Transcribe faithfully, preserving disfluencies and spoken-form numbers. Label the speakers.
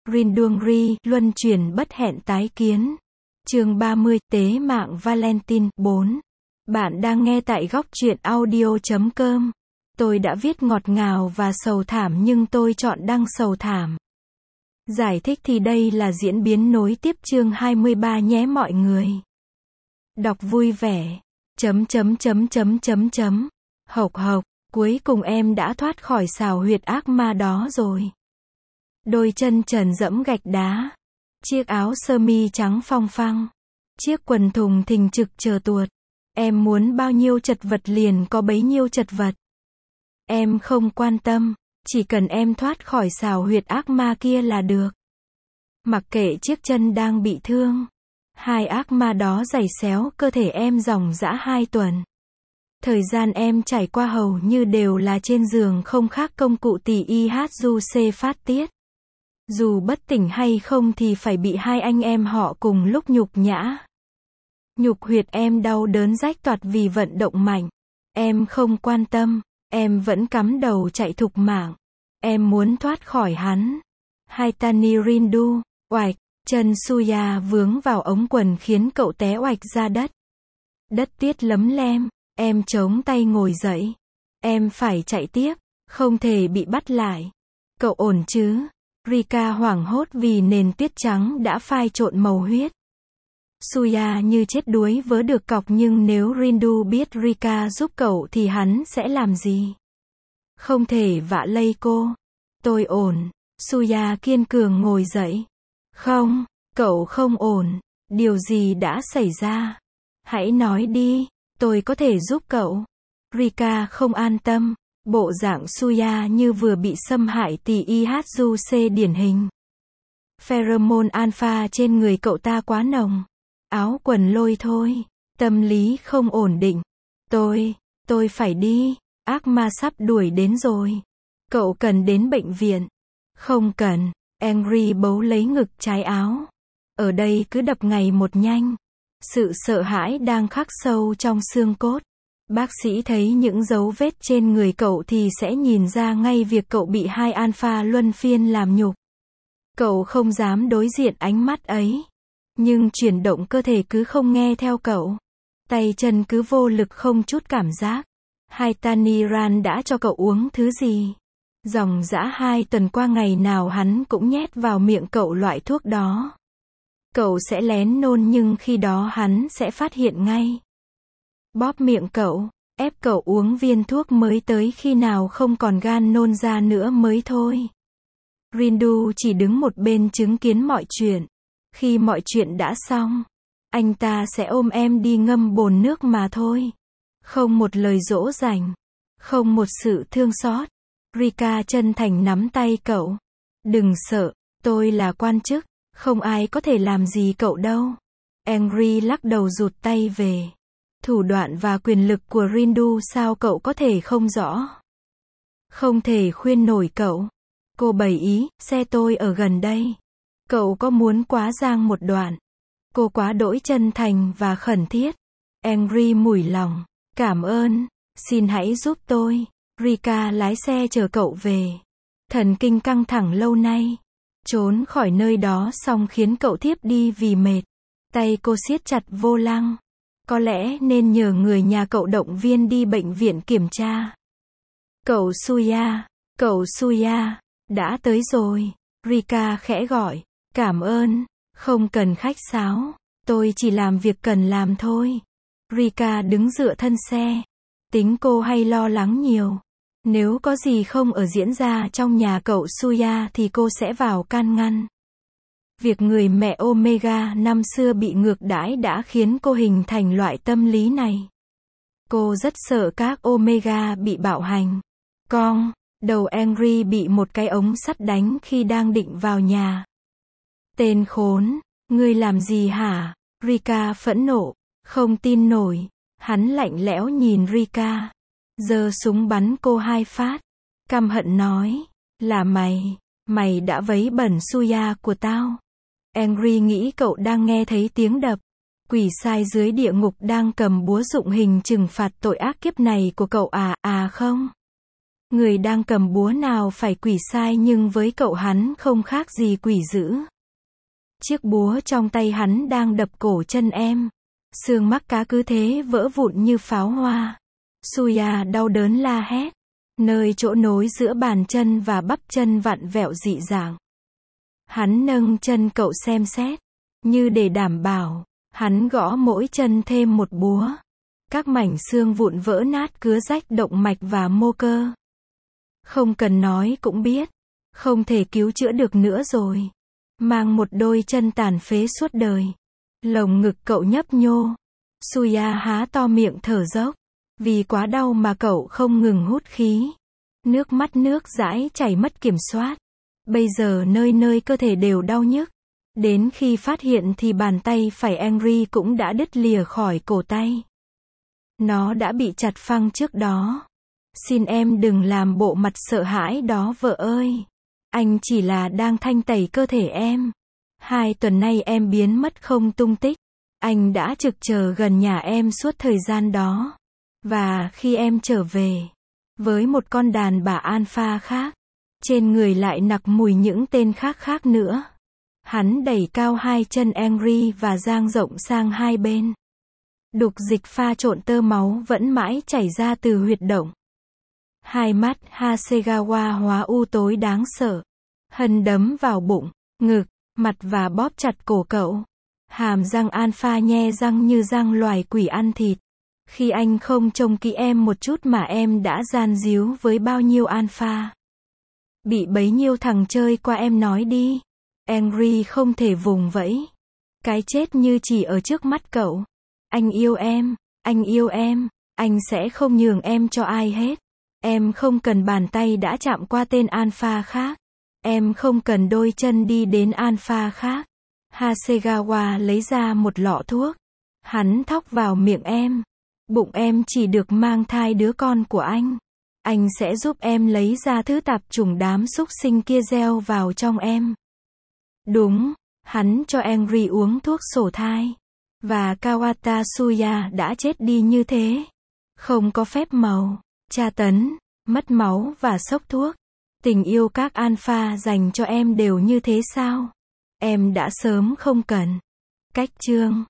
Speaker 1: Rindungri, luân chuyển bất hẹn tái kiến. Chương ba mươi, tế mạng Valentine, bốn. Bạn đang nghe tại góc truyện audio chấm com. Tôi đã viết ngọt ngào và sầu thảm nhưng tôi chọn đăng sầu thảm. Giải thích thì đây là diễn biến nối tiếp chương hai mươi ba nhé mọi người. Đọc vui vẻ. Chấm chấm chấm chấm chấm chấm. Hộc hộc, cuối cùng em đã thoát khỏi xào huyệt ác ma đó rồi. Đôi chân trần dẫm gạch đá. Chiếc áo sơ mi trắng phong phăng. Chiếc quần thùng thình trực chờ tuột. Em muốn bao nhiêu chật vật liền có bấy nhiêu chật vật. Em không quan tâm, chỉ cần em thoát khỏi xào huyệt ác ma kia là được. Mặc kệ chiếc chân đang bị thương. Hai ác ma đó giày xéo cơ thể em dòng dã hai tuần. Thời gian em trải qua hầu như đều là trên giường không khác công cụ tỳ y hát du xê phát tiết. Dù bất tỉnh hay không thì phải bị hai anh em họ cùng lúc nhục nhã. Nhục huyệt em đau đớn rách toạc vì vận động mạnh. Em không quan tâm, em vẫn cắm đầu chạy thục mạng. Em muốn thoát khỏi hắn. Haitani Rindu, oạch, chân Suya vướng vào ống quần khiến cậu té oạch ra đất. Đất tiết lấm lem, em chống tay ngồi dậy. Em phải chạy tiếp, không thể bị bắt lại. Cậu ổn chứ? Rika hoảng hốt vì nền tuyết trắng đã phai trộn màu huyết. Suya như chết đuối vớ được cọc nhưng nếu Rindu biết Rika giúp cậu thì hắn sẽ làm gì? Không thể vạ lây cô. Tôi ổn. Suya kiên cường ngồi dậy. Không, cậu không ổn. Điều gì đã xảy ra? Hãy nói đi, tôi có thể giúp cậu. Rika không an tâm. Bộ dạng Suya như vừa bị xâm hại tỳ y hát du xê điển hình. Pheromone alpha trên người cậu ta quá nồng. Áo quần lôi thôi. Tâm lý không ổn định. Tôi, tôi phải đi. Ác ma sắp đuổi đến rồi. Cậu cần đến bệnh viện. Không cần. Angry bấu lấy ngực trái áo. Ở đây cứ đập ngày một nhanh. Sự sợ hãi đang khắc sâu trong xương cốt. Bác sĩ thấy những dấu vết trên người cậu thì sẽ nhìn ra ngay việc cậu bị hai alpha luân phiên làm nhục. Cậu không dám đối diện ánh mắt ấy. Nhưng chuyển động cơ thể cứ không nghe theo cậu. Tay chân cứ vô lực không chút cảm giác. Haitani Ran đã cho cậu uống thứ gì? Dòng dã hai tuần qua ngày nào hắn cũng nhét vào miệng cậu loại thuốc đó. Cậu sẽ lén nôn nhưng khi đó hắn sẽ phát hiện ngay. Bóp miệng cậu, ép cậu uống viên thuốc mới tới khi nào không còn gan nôn ra nữa mới thôi. Rindu chỉ đứng một bên chứng kiến mọi chuyện. Khi mọi chuyện đã xong, anh ta sẽ ôm em đi ngâm bồn nước mà thôi. Không một lời dỗ dành, không một sự thương xót. Rika chân thành nắm tay cậu. Đừng sợ, tôi là quan chức, không ai có thể làm gì cậu đâu. Angry lắc đầu rụt tay về. Thủ đoạn và quyền lực của Rindu sao cậu có thể không rõ? Không thể khuyên nổi cậu. Cô bày ý, xe tôi ở gần đây. Cậu có muốn quá giang một đoạn? Cô quá đỗi chân thành và khẩn thiết. Angry mủi lòng. Cảm ơn, xin hãy giúp tôi. Rika lái xe chở cậu về. Thần kinh căng thẳng lâu nay. Trốn khỏi nơi đó xong khiến cậu thiếp đi vì mệt. Tay cô siết chặt vô lăng. Có lẽ nên nhờ người nhà cậu động viên đi bệnh viện kiểm tra. Cậu Suya, cậu Suya, đã tới rồi. Rika khẽ gọi. Cảm ơn, không cần khách sáo. Tôi chỉ làm việc cần làm thôi. Rika đứng dựa thân xe. Tính cô hay lo lắng nhiều. Nếu có gì không ở diễn ra trong nhà cậu Suya thì cô sẽ vào can ngăn. Việc người mẹ Omega năm xưa bị ngược đãi đã khiến cô hình thành loại tâm lý này. Cô rất sợ các Omega bị bạo hành. Con, đầu Angry bị một cái ống sắt đánh khi đang định vào nhà. Tên khốn, ngươi làm gì hả? Rika phẫn nộ, không tin nổi. Hắn lạnh lẽo nhìn Rika. Giơ súng bắn cô hai phát. Căm hận nói, là mày, mày đã vấy bẩn Suya của tao. Angry nghĩ cậu đang nghe thấy tiếng đập. Quỷ sai dưới địa ngục đang cầm búa dụng hình trừng phạt tội ác kiếp này của cậu à, à không? Người đang cầm búa nào phải quỷ sai nhưng với cậu hắn không khác gì quỷ dữ. Chiếc búa trong tay hắn đang đập cổ chân em. Xương mắc cá cứ thế vỡ vụn như pháo hoa. Suya đau đớn la hét. Nơi chỗ nối giữa bàn chân và bắp chân vặn vẹo dị dạng. Hắn nâng chân cậu xem xét. Như để đảm bảo. Hắn gõ mỗi chân thêm một búa. Các mảnh xương vụn vỡ nát cứa rách động mạch và mô cơ. Không cần nói cũng biết. Không thể cứu chữa được nữa rồi. Mang một đôi chân tàn phế suốt đời. Lồng ngực cậu nhấp nhô. Suya há to miệng thở dốc. Vì quá đau mà cậu không ngừng hút khí. Nước mắt nước dãi chảy mất kiểm soát. Bây giờ nơi nơi cơ thể đều đau nhức. Đến khi phát hiện thì bàn tay phải Henry cũng đã đứt lìa khỏi cổ tay. Nó đã bị chặt phăng trước đó. Xin em đừng làm bộ mặt sợ hãi đó vợ ơi. Anh chỉ là đang thanh tẩy cơ thể em. Hai tuần nay em biến mất không tung tích. Anh đã trực chờ gần nhà em suốt thời gian đó. Và khi em trở về, với một con đàn bà alpha khác, trên người lại nặc mùi những tên khác khác nữa. Hắn đẩy cao hai chân Henry và dang rộng sang hai bên. Đục dịch pha trộn tơ máu vẫn mãi chảy ra từ huyệt động. Hai mắt Hasegawa hóa u tối đáng sợ. Hân đấm vào bụng, ngực, mặt và bóp chặt cổ cậu. Hàm răng alpha nhe răng như răng loài quỷ ăn thịt. Khi anh không trông kỹ em một chút mà em đã gian díu với bao nhiêu alpha. Bị bấy nhiêu thằng chơi qua em nói đi. Henry không thể vùng vẫy. Cái chết như chỉ ở trước mắt cậu. Anh yêu em, anh yêu em, anh sẽ không nhường em cho ai hết. Em không cần bàn tay đã chạm qua tên alpha khác. Em không cần đôi chân đi đến alpha khác. Hasegawa lấy ra một lọ thuốc. Hắn thóc vào miệng em. Bụng em chỉ được mang thai đứa con của anh. Anh sẽ giúp em lấy ra thứ tạp chủng đám súc sinh kia gieo vào trong em. Đúng, hắn cho Henry uống thuốc sổ thai. Và Kawata Suya đã chết đi như thế. Không có phép màu, tra tấn, mất máu và sốc thuốc. Tình yêu các alpha dành cho em đều như thế sao? Em đã sớm không cần. Cách chương